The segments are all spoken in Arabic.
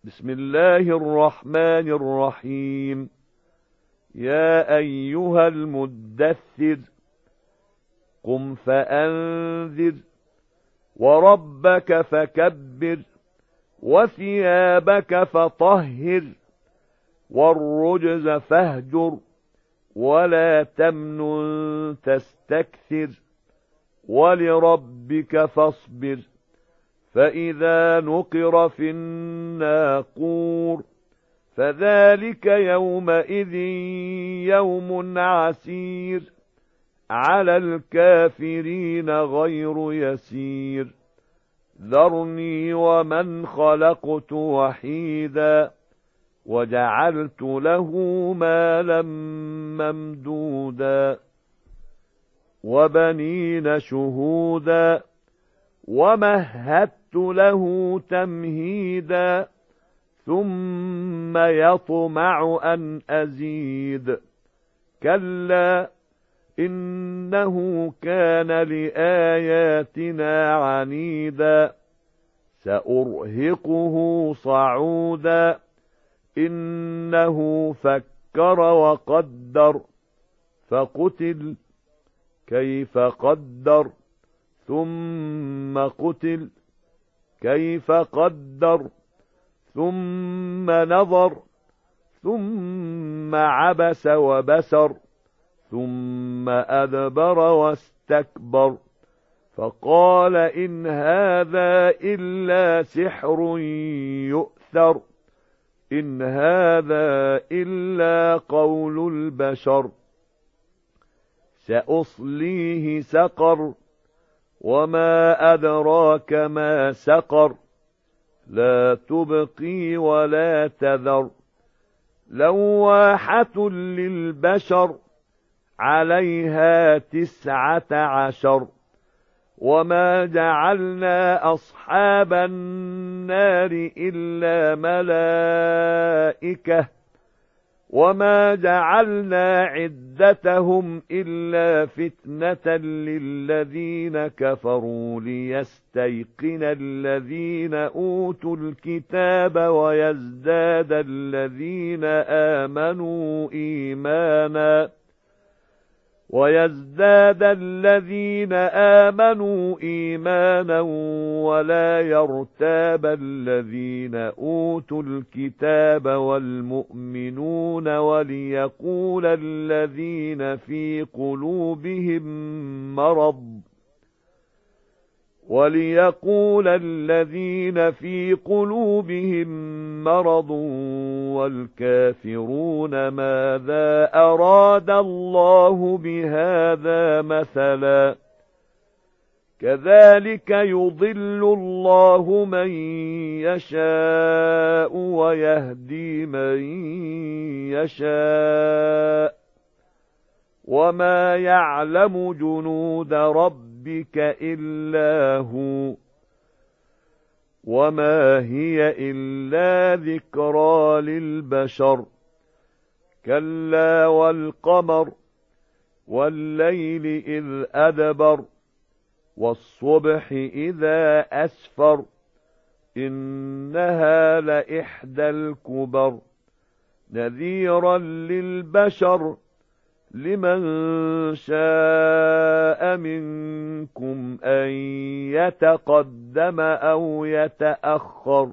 بسم الله الرحمن الرحيم. يا أيها المدثر قم فأنذر وربك فكبر وثيابك فطهر والرجز فاهجر ولا تمنن تستكثر ولربك فاصبر فإذا نقر في الناقور فذلك يومئذ يوم عسير على الكافرين غير يسير ذرني ومن خلقت وحيدا وجعلت له مالا ممدودا وبنين شهودا ومهدت له تمهيدا ثم يطمع أن أزيد كلا إنه كان لآياتنا عنيدا سأرهقه صعودا إنه فكر وقدر فقتل كيف قدر ثم قتل كيف قدر ثم نظر ثم عبس وبسر ثم أدبر واستكبر فقال إن هذا إلا سحر يؤثر إن هذا إلا قول البشر سأصليه سقر وما أدراك ما سقر لا تبقي ولا تذر لواحة للبشر عليها 19 وما جعلنا أصحاب النار إلا ملائكة وما جعلنا عدتهم إلا فتنة للذين كفروا ليستيقن الذين أوتوا الكتاب ويزداد الذين آمنوا إيمانا ولا يرتاب الذين أوتوا الكتاب والمؤمنون وليقول الذين في قلوبهم مرض والكافرون ماذا أراد الله بهذا مثلا كذلك يضل الله من يشاء ويهدي من يشاء وما يعلم جنود ربك إلا هو وما هي إلا ذكرى للبشر كلا والقمر والليل إذ أدبر والصبح إذا أسفر إنها لإحدى الكبر نذيرا للبشر لمن شاء منكم أن يتقدم أو يتأخر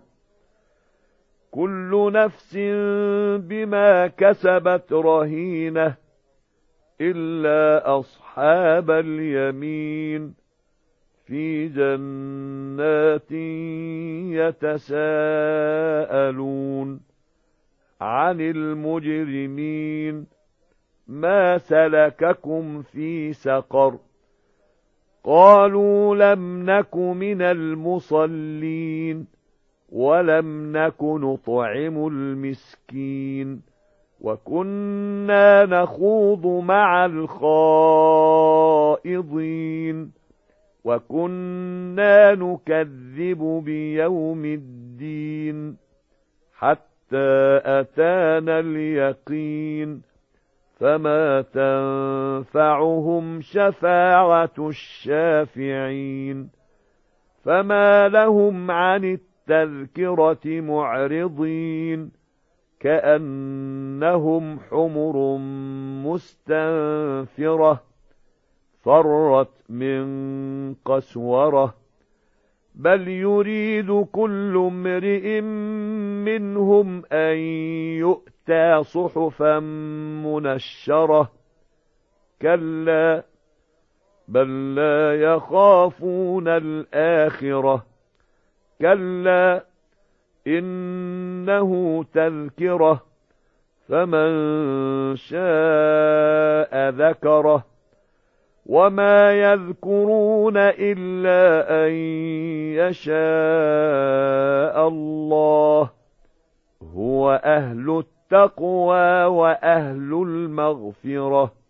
كل نفس بما كسبت رهينة إلا أصحاب اليمين في جنات يتساءلون عن المجرمين ما سلككم في سقر قالوا لم نك من المصلين ولم نك نطعم المسكين وكنا نخوض مع الخائضين وكنا نكذب بيوم الدين حتى أتانا اليقين فما تنفعهم شفاعة الشافعين فما لهم عن التذكرة معرضين كأنهم حمر مستنفرة فرت من قسورة بل يريد كل امرئ منهم أن يؤتى صحفا منشرة كلا بل لا يخافون الآخرة كلا إنه تذكرة فمن شاء ذكره وما يذكرون إلا أن يشاء الله هو أهل التقوى وأهل المغفرة